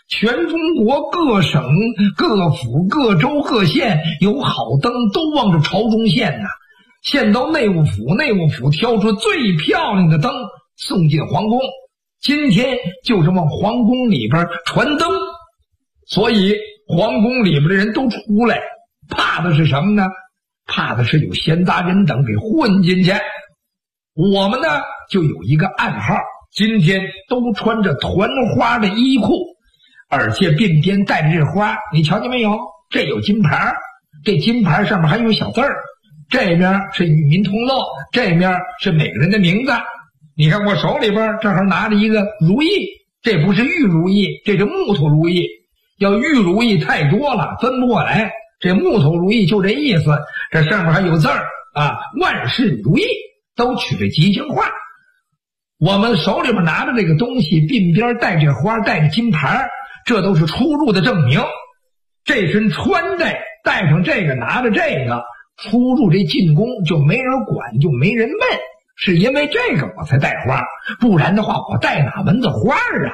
全中国各省、各府、各州、各县有好灯都往这朝中献呐，献到内务府，内务府挑出最漂亮的灯送进皇宫。今天就是往皇宫里边传灯，所以皇宫里边的人都出来，怕的是什么呢？怕的是有闲杂人等给混进去。我们呢就有一个暗号，今天都穿着团花的衣裤，而且鬓边带着这花，你瞧见没有？这有金牌，这金牌上面还有小字儿，这面是与民同乐，这面是每个人的名字。你看我手里边正好拿着一个如意，这不是玉如意，这是木头如意。要玉如意太多了分不过来，这木头如意就这意思。这上面还有字儿啊，万事如意，都取这吉祥话。我们手里边拿着这个东西，鬓边带着花，带着金牌，这都是出入的证明。这身穿戴带上这个，拿着这个出入这进宫就没人管，就没人问，是因为这个我才带花，不然的话我带哪门子花啊？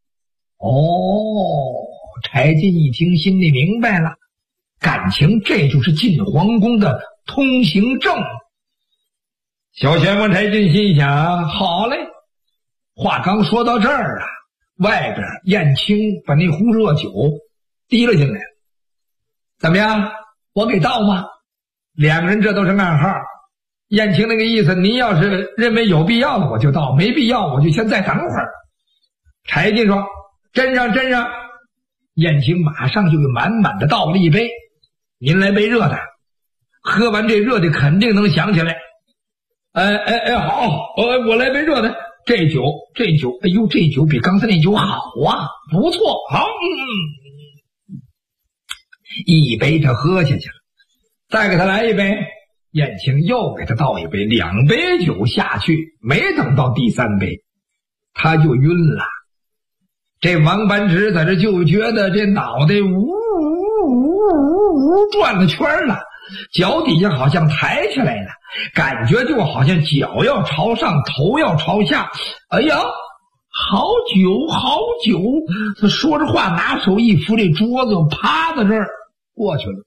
柴进一听心里明白了，感情这就是进皇宫的通行证。小旋风柴进心想，好嘞。话刚说到这儿啊，外边燕青把那壶热酒提了进来。怎么样，我给倒吗？两个人这都是暗号。燕青那个意思，您要是认为有必要的我就倒，没必要我就先再等会儿。柴进说，斟上斟上。燕青马上就满满的倒了一杯。您来杯热的，喝完这热的肯定能想起来。好，我来杯热的。这酒，哎呦，这酒比刚才那酒好啊，不错，好，一杯他喝下去了，再给他来一杯。燕青又给他倒一杯，两杯酒下去，没等到第三杯，他就晕了。这王班直在这就觉得这脑袋呜转了圈了，脚底下好像抬起来了，感觉就好像脚要朝上，头要朝下。哎呀，好久好久！他说着话，拿手一扶这桌子，趴在这儿过去了。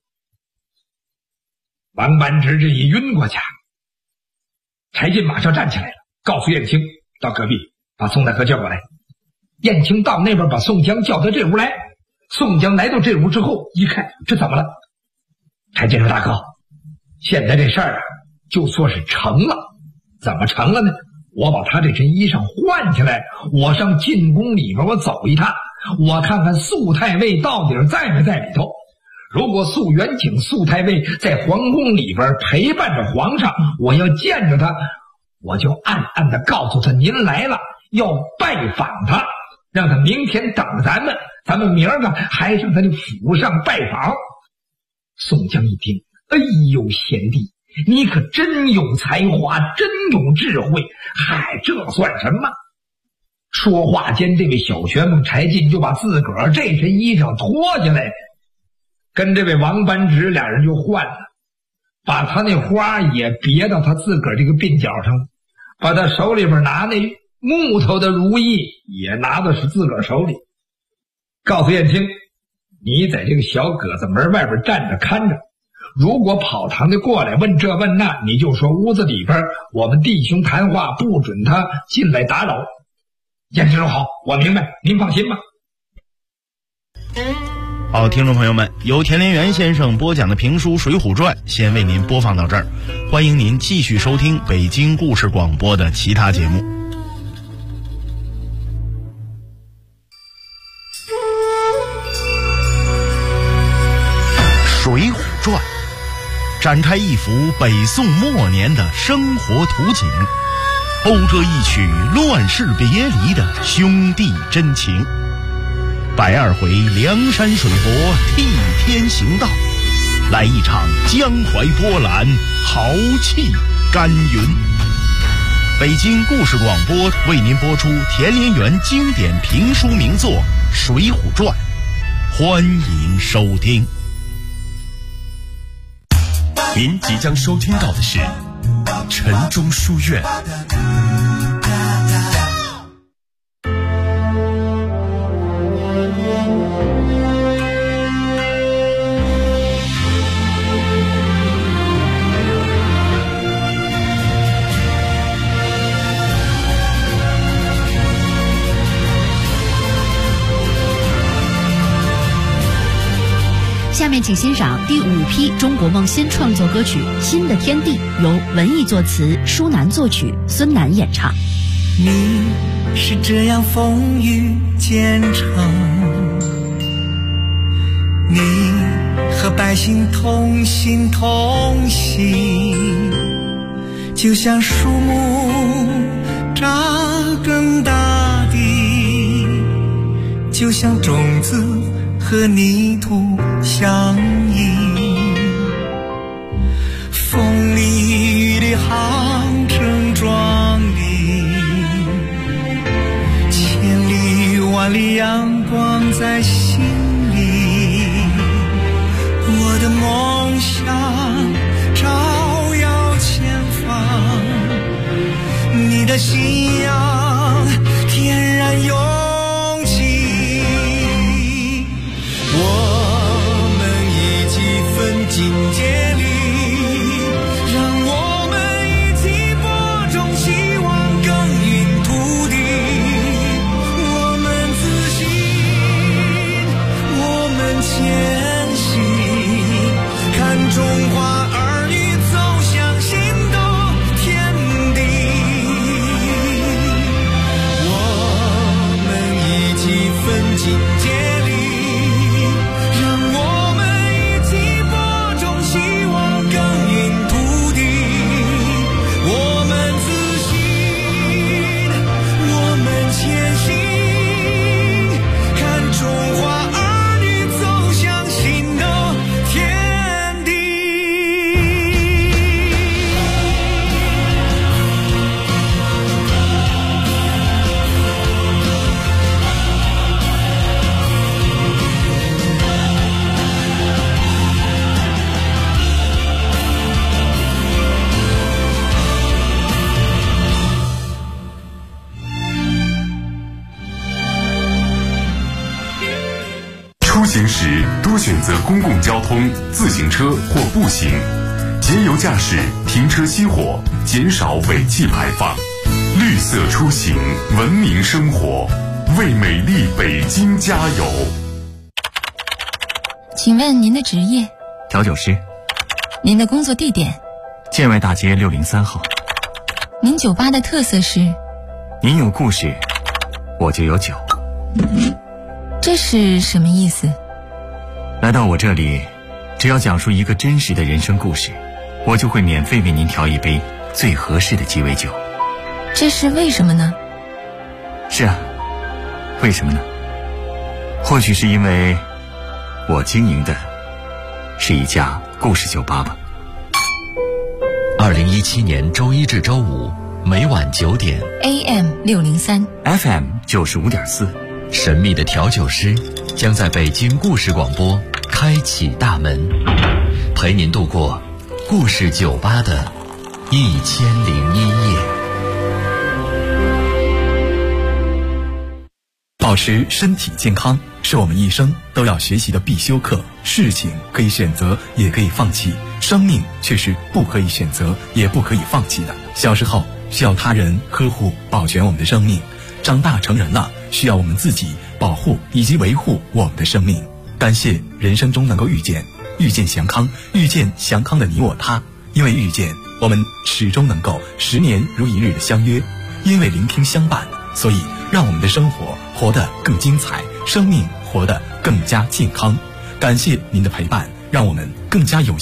王班直这一晕过去，柴进马上站起来了，告诉燕青到隔壁把宋大哥叫过来。燕青到那边把宋江叫到这屋来。宋江来到这屋之后一看，这怎么了？柴进说，大哥，现在这事儿啊就说是成了。怎么成了呢？我把他这身衣裳换起来，我上进宫里边我走一趟，我看看肃太尉到底在没在里头。如果肃元景肃太尉在皇宫里边陪伴着皇上，我要见着他，我就暗暗地告诉他您来了，要拜访他，让他明天等着咱们明儿个还上他的府上拜访。宋江一听，哎呦，贤弟，你可真有才华，真有智慧，嗨，这算什么？说话间，这位小旋风柴进就把自个儿这身衣裳脱下来，跟这位王班直俩人就换了，把他那花也别到他自个儿这个鬓角上，把他手里边拿那木头的如意也拿的是自个儿手里，告诉燕青，你在这个小葛子门外边站着看着，如果跑堂的过来问这问那，你就说屋子里边我们弟兄谈话，不准他进来打扰。燕青说，好，我明白，您放心吧。 好，听众朋友们，由田连元先生播讲的评书《水浒传》先为您播放到这儿，欢迎您继续收听北京故事广播的其他节目。《水浒传》展开一幅北宋末年的生活图景，讴歌一曲乱世别离的兄弟真情。120回梁山水泊替天行道，来一场江淮波澜，豪气干云。北京故事广播为您播出田连元经典评书名作《水浒传》，欢迎收听。 您即将收听到的是城中书院。 面请欣赏第5批中国梦新创作歌曲《新的天地》，由文艺作词，舒楠作曲，孙楠演唱。 你是这样风雨兼程，你和百姓同心同行，就像树木扎根大地，就像种子和泥土相依，风里雨里航程壮丽，千里万里阳光在心里，我的梦想照耀前方，你的信仰天然永记，我们一起奋进接力，让我们一起播种希望，耕耘土地，我们自信，我们前行，看中华儿女走向新的天地，我们一起奋进接力，让我们一起播种希望，耕耘土地，我们自信，我们前行，看中华儿女走向新的天地。 出行时多选择公共交通、自行车或步行，节油驾驶，停车熄火，减少尾气排放。绿色出行，文明生活，为美丽北京加油！ 请问您的职业？ 调酒师。 您的工作地点？ 建外大街603号。 您酒吧的特色是？ 您有故事，我就有酒。 这是什么意思？ 来到我这里，只要讲述一个真实的人生故事，我就会免费为您调一杯最合适的鸡尾酒。 这是为什么呢？ 是啊，为什么呢？或许是因为我经营的是一家故事酒吧吧。 2017年周一至周五每晚9点 AM 603 FM 95.4， 神秘的调酒师将在北京故事广播开启大门，陪您度过故事酒吧的1001夜。 保持身体健康是我们一生都要学习的必修课。事情可以选择，也可以放弃，生命却是不可以选择，也不可以放弃的。小时候需要他人呵护保全我们的生命，长大成人了需要我们自己保护以及维护我们的生命。感谢人生中能够遇见祥康，遇见祥康的你我他。因为遇见，我们始终能够10年如一日的相约；因为聆听相伴，所以让我们的生活活得更精彩，生命活得更加健康。感谢您的陪伴，让我们更加有